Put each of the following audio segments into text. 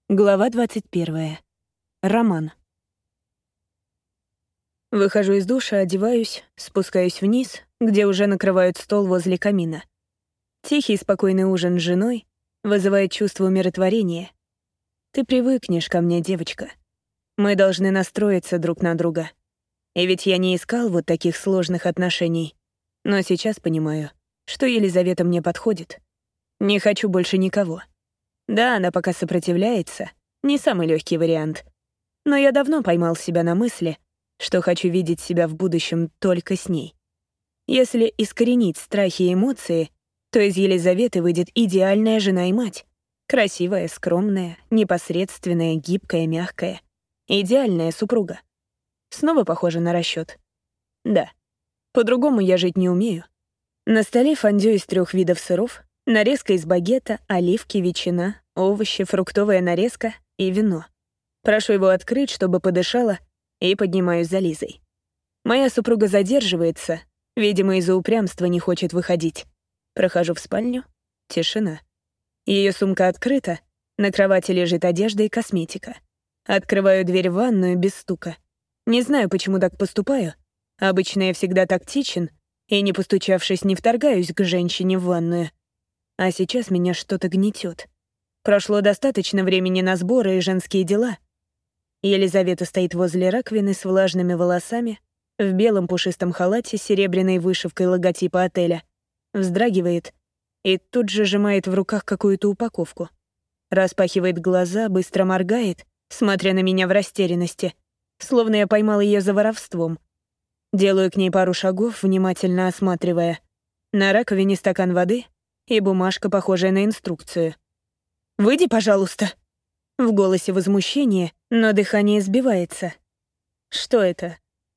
Глава 21. Роман. Выхожу из душа, одеваюсь, спускаюсь вниз, где уже накрывают стол возле камина. Тихий, спокойный ужин с женой вызывает чувство умиротворения. Ты привыкнешь ко мне, девочка. Мы должны настроиться друг на друга. И ведь я не искал вот таких сложных отношений. Но сейчас понимаю, что Елизавета мне подходит. Не хочу больше никого. Да, она пока сопротивляется, не самый легкий вариант. Но я давно поймал себя на мысли, что хочу видеть себя в будущем только с ней. Если искоренить страхи и эмоции, то из Елизаветы выйдет идеальная жена и мать. Красивая, скромная, непосредственная, гибкая, мягкая. Идеальная супруга. Снова похоже на расчет. Да, по-другому я жить не умею. На столе фондю из 3 видов сыров, нарезка из багета, оливки, ветчина, овощи, фруктовая нарезка и вино. Прошу его открыть, чтобы подышала, и поднимаюсь за Лизой. Моя супруга задерживается, видимо, из-за упрямства не хочет выходить. Прохожу в спальню. Тишина. Ее сумка открыта, на кровати лежит одежда и косметика. Открываю дверь в ванную без стука. Не знаю, почему так поступаю. Обычно я всегда тактичен, и, не постучавшись, не вторгаюсь к женщине в ванную. А сейчас меня что-то гнетет. Прошло достаточно времени на сборы и женские дела. Елизавета стоит возле раковины с влажными волосами, в белом пушистом халате с серебряной вышивкой логотипа отеля. Вздрагивает и тут же сжимает в руках какую-то упаковку. Распахивает глаза, быстро моргает, смотря на меня в растерянности, словно я поймал ее за воровством. Делаю к ней пару шагов, внимательно осматривая. На раковине стакан воды и бумажка, похожая на инструкцию. «Выйди, пожалуйста». В голосе возмущение, но дыхание сбивается. Что это?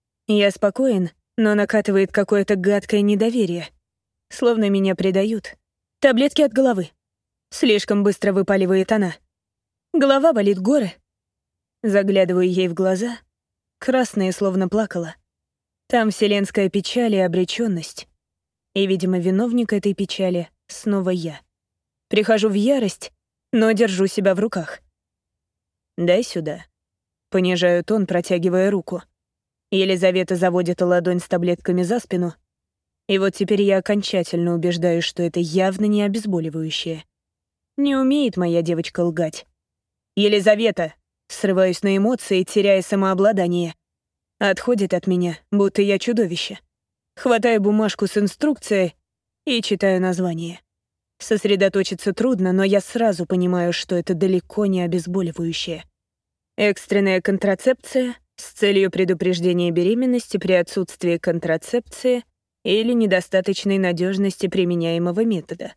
Я спокоен, но накатывает какое-то гадкое недоверие. Словно меня предают. Таблетки от головы. Слишком быстро выпаливает она. Голова болит, горы. Заглядываю ей в глаза. Красные, словно плакала. Там вселенская печаль и обречённость. И, видимо, виновник этой печали снова я. Прихожу в ярость, но держу себя в руках. «Дай сюда». Понижаю тон, протягивая руку. Елизавета заводит ладонь с таблетками за спину. И вот теперь я окончательно убеждаюсь, что это явно не обезболивающее. Не умеет моя девочка лгать. «Елизавета!» Срываюсь на эмоции, теряя самообладание. Отходит от меня, будто я чудовище. Хватаю бумажку с инструкцией и читаю название. Сосредоточиться трудно, но я сразу понимаю, что это далеко не обезболивающее. Экстренная контрацепция с целью предупреждения беременности при отсутствии контрацепции или недостаточной надежности применяемого метода.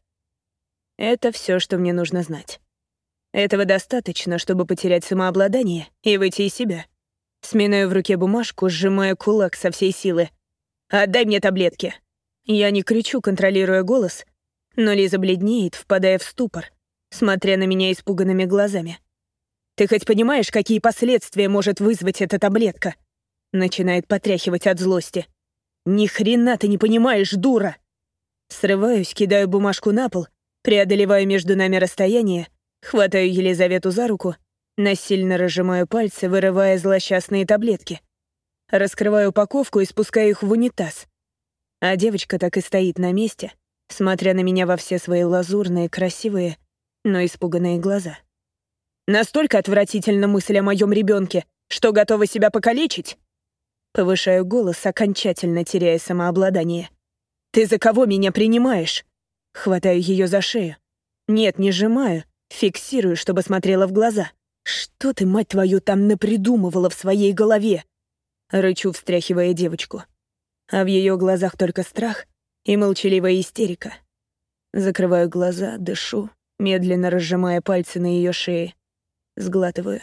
Это все, что мне нужно знать. Этого достаточно, чтобы потерять самообладание и выйти из себя. Сминаю в руке бумажку, сжимая кулак со всей силы. «Отдай мне таблетки!» Я не кричу, контролируя голос, но Лиза бледнеет, впадая в ступор, смотря на меня испуганными глазами. «Ты хоть понимаешь, какие последствия может вызвать эта таблетка?» Начинает потряхивать от злости. «Ни хрена ты не понимаешь, дура!» Срываюсь, кидаю бумажку на пол, преодолеваю между нами расстояние, хватаю Елизавету за руку, насильно разжимаю пальцы, вырывая злосчастные таблетки. Раскрываю упаковку и спускаю их в унитаз. А девочка так и стоит на месте, смотря на меня во все свои лазурные, красивые, но испуганные глаза. «Настолько отвратительна мысль о моем ребенке, что готова себя покалечить?» Повышаю голос, окончательно теряя самообладание. «Ты за кого меня принимаешь?» Хватаю ее за шею. Нет, не сжимаю, фиксирую, чтобы смотрела в глаза. «Что ты, мать твою, там напридумывала в своей голове?» Рычу, встряхивая девочку. А в ее глазах только страх и молчаливая истерика. Закрываю глаза, дышу, медленно разжимая пальцы на ее шее. Сглатываю.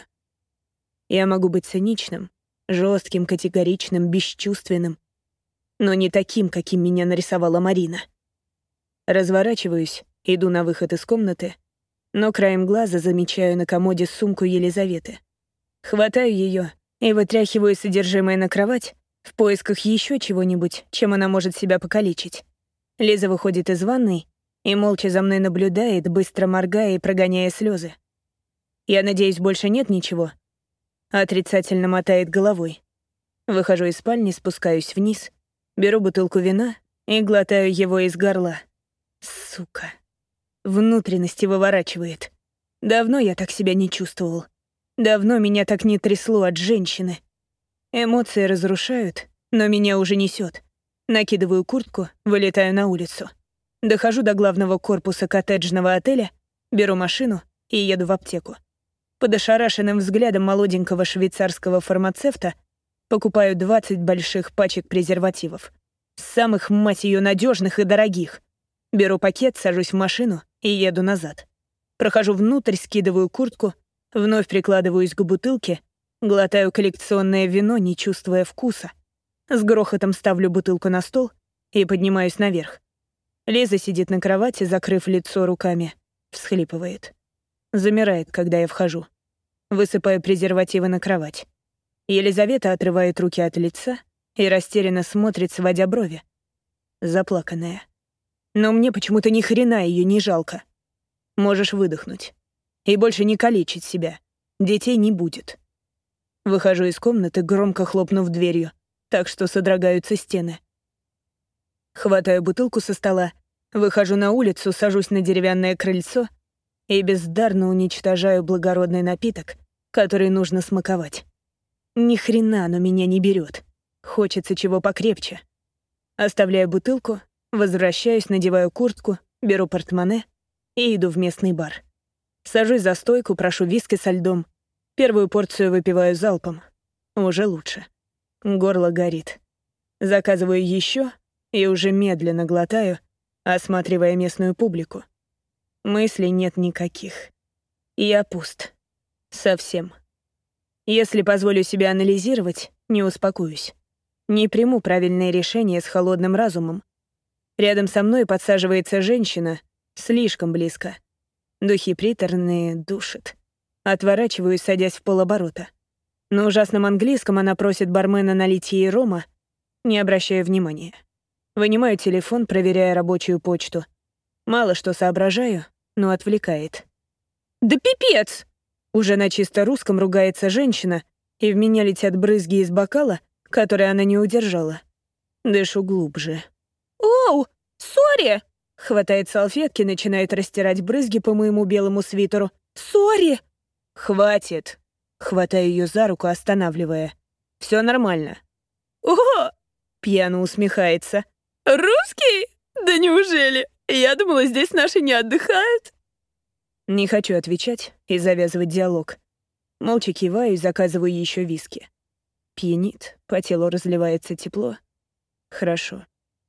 Я могу быть циничным, жестким, категоричным, бесчувственным, но не таким, каким меня нарисовала Марина. Разворачиваюсь, иду на выход из комнаты, но краем глаза замечаю на комоде сумку Елизаветы. Хватаю ее и вытряхиваю содержимое на кровать в поисках еще чего-нибудь, чем она может себя покалечить. Лиза выходит из ванной и молча за мной наблюдает, быстро моргая и прогоняя слезы. Я надеюсь, больше нет ничего. Отрицательно мотает головой. Выхожу из спальни, спускаюсь вниз, беру бутылку вина и глотаю его из горла. Сука. Внутренности выворачивает. Давно я так себя не чувствовал. Давно меня так не трясло от женщины. Эмоции разрушают, но меня уже несет. Накидываю куртку, вылетаю на улицу. Дохожу до главного корпуса коттеджного отеля, беру машину и еду в аптеку. Под ошарашенным взглядом молоденького швейцарского фармацевта покупаю 20 больших пачек презервативов. Самых, мать ее, надежных и дорогих. Беру пакет, сажусь в машину и еду назад. Прохожу внутрь, скидываю куртку, вновь прикладываюсь к бутылке, глотаю коллекционное вино, не чувствуя вкуса. С грохотом ставлю бутылку на стол и поднимаюсь наверх. Лиза сидит на кровати, закрыв лицо руками, всхлипывает. Замирает, когда я вхожу. Высыпаю презервативы на кровать. Елизавета отрывает руки от лица и растерянно смотрит, сводя брови. Заплаканная. Но мне почему-то ни хрена ее не жалко. Можешь выдохнуть. И больше не калечить себя. Детей не будет. Выхожу из комнаты, громко хлопнув дверью, так что содрогаются стены. Хватаю бутылку со стола, выхожу на улицу, сажусь на деревянное крыльцо и бездарно уничтожаю благородный напиток, который нужно смаковать. Ни хрена оно меня не берет. Хочется чего покрепче. Оставляю бутылку, возвращаюсь, надеваю куртку, беру портмоне и иду в местный бар. Сажусь за стойку, прошу виски со льдом. Первую порцию выпиваю залпом. Уже лучше. Горло горит. Заказываю еще и уже медленно глотаю, осматривая местную публику. Мыслей нет никаких. Я пуст. Совсем. Если позволю себе анализировать, не успокоюсь. Не приму правильное решение с холодным разумом. Рядом со мной подсаживается женщина, слишком близко. Духи приторные, душат. Отворачиваюсь, садясь в полоборота. На ужасном английском она просит бармена налить ей рома, не обращая внимания. Вынимаю телефон, проверяя рабочую почту. Мало что соображаю, но отвлекает. «Да пипец!» Уже на чисто русском ругается женщина, и в меня летят брызги из бокала, которые она не удержала. Дышу глубже. «Оу, сори!» Хватает салфетки, начинает растирать брызги по моему белому свитеру. «Сори!» «Хватит!» Хватаю ее за руку, останавливая. «Все нормально». «О!» Пьяно усмехается. «Русский? Да неужели? Я думала, здесь наши не отдыхают». Не хочу отвечать и завязывать диалог. Молча киваю и заказываю еще виски. Пьянит, по телу разливается тепло. Хорошо.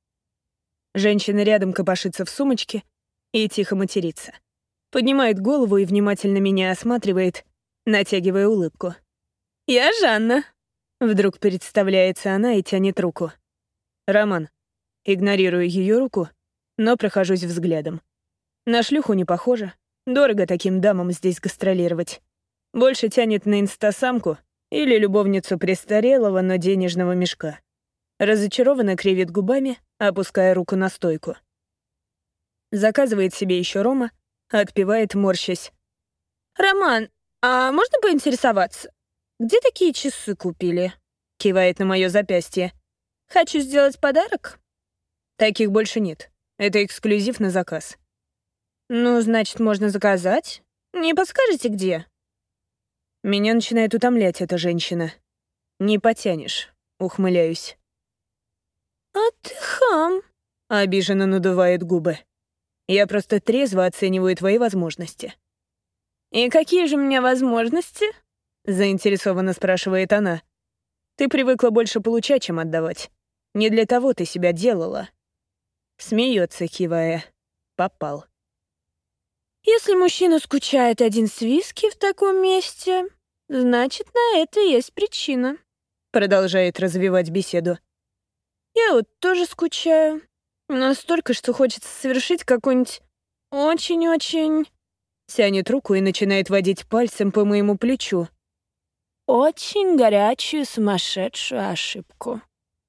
Женщина рядом копошится в сумочке и тихо матерится. Поднимает голову и внимательно меня осматривает, натягивая улыбку. «Я Жанна». Вдруг представляется она и тянет руку. «Роман». Игнорирую ее руку, но прохожусь взглядом. На шлюху не похоже. Дорого таким дамам здесь гастролировать. Больше тянет на инстасамку или любовницу престарелого, но денежного мешка. Разочарованно кривит губами, опуская руку на стойку. Заказывает себе еще рома, отпивает, морщась. «Роман, а можно поинтересоваться, где такие часы купили?» Кивает на мое запястье. «Хочу сделать подарок». «Таких больше нет. Это эксклюзив на заказ». «Ну, значит, можно заказать. Не подскажете, где?» Меня начинает утомлять эта женщина. «Не потянешь», — ухмыляюсь. «А ты хам», — обиженно надувает губы. «Я просто трезво оцениваю твои возможности». «И какие же у меня возможности?» — заинтересованно спрашивает она. «Ты привыкла больше получать, чем отдавать. Не для того ты себя делала». Смеется, кивая. Попал. «Если мужчина скучает один с виски в таком месте, значит, на это есть причина», — продолжает развивать беседу. «Я вот тоже скучаю. Настолько, что хочется совершить какую-нибудь очень-очень...» Тянет руку и начинает водить пальцем по моему плечу. «Очень горячую, сумасшедшую ошибку».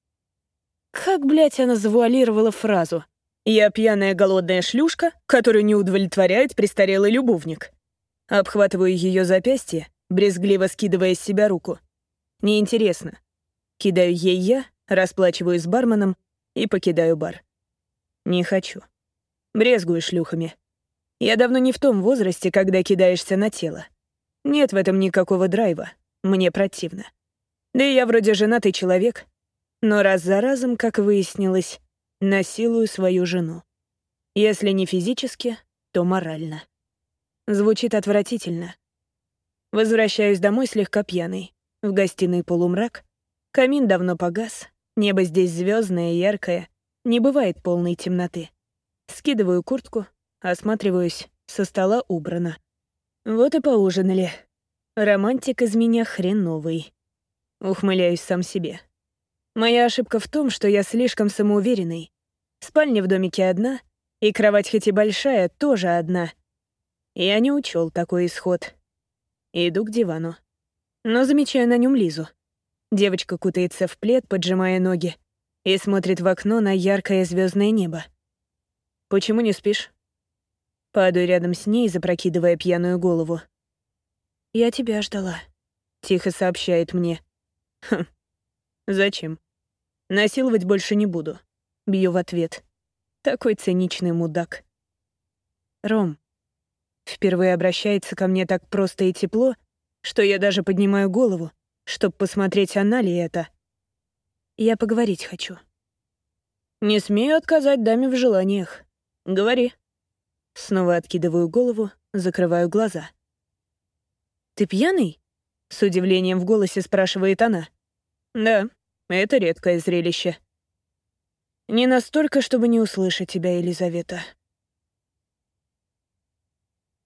Как, блядь, она завуалировала фразу? «Я пьяная голодная шлюшка, которую не удовлетворяет престарелый любовник». Обхватываю ее запястье, брезгливо скидывая с себя руку. Неинтересно. Кидаю ей я, расплачиваюсь с барменом и покидаю бар. Не хочу. Брезгую шлюхами. Я давно не в том возрасте, когда кидаешься на тело. Нет в этом никакого драйва. Мне противно. Да и я вроде женатый человек, но раз за разом, как выяснилось, насилую свою жену. Если не физически, то морально. Звучит отвратительно. Возвращаюсь домой слегка пьяный. В гостиной полумрак. Камин давно погас. Небо здесь звездное, яркое. Не бывает полной темноты. Скидываю куртку, осматриваюсь. Со стола убрано. Вот и поужинали. Романтик из меня хреновый. Ухмыляюсь сам себе. Моя ошибка в том, что я слишком самоуверенный. Спальня в домике одна, и кровать хоть и большая, тоже одна. Я не учел такой исход. Иду к дивану. Но замечаю на нем Лизу. Девочка кутается в плед, поджимая ноги, и смотрит в окно на яркое звездное небо. «Почему не спишь?» Падаю рядом с ней, запрокидывая пьяную голову. «Я тебя ждала», — тихо сообщает мне. «Хм, зачем? Насиловать больше не буду». Бью в ответ. Такой циничный мудак. «Ром». Впервые обращается ко мне так просто и тепло, что я даже поднимаю голову, чтоб посмотреть, она ли это. «Я поговорить хочу». «Не смею отказать даме в желаниях. Говори». Снова откидываю голову, закрываю глаза. «Ты пьяный?» — с удивлением в голосе спрашивает она. «Да, это редкое зрелище». «Не настолько, чтобы не услышать тебя, Елизавета»,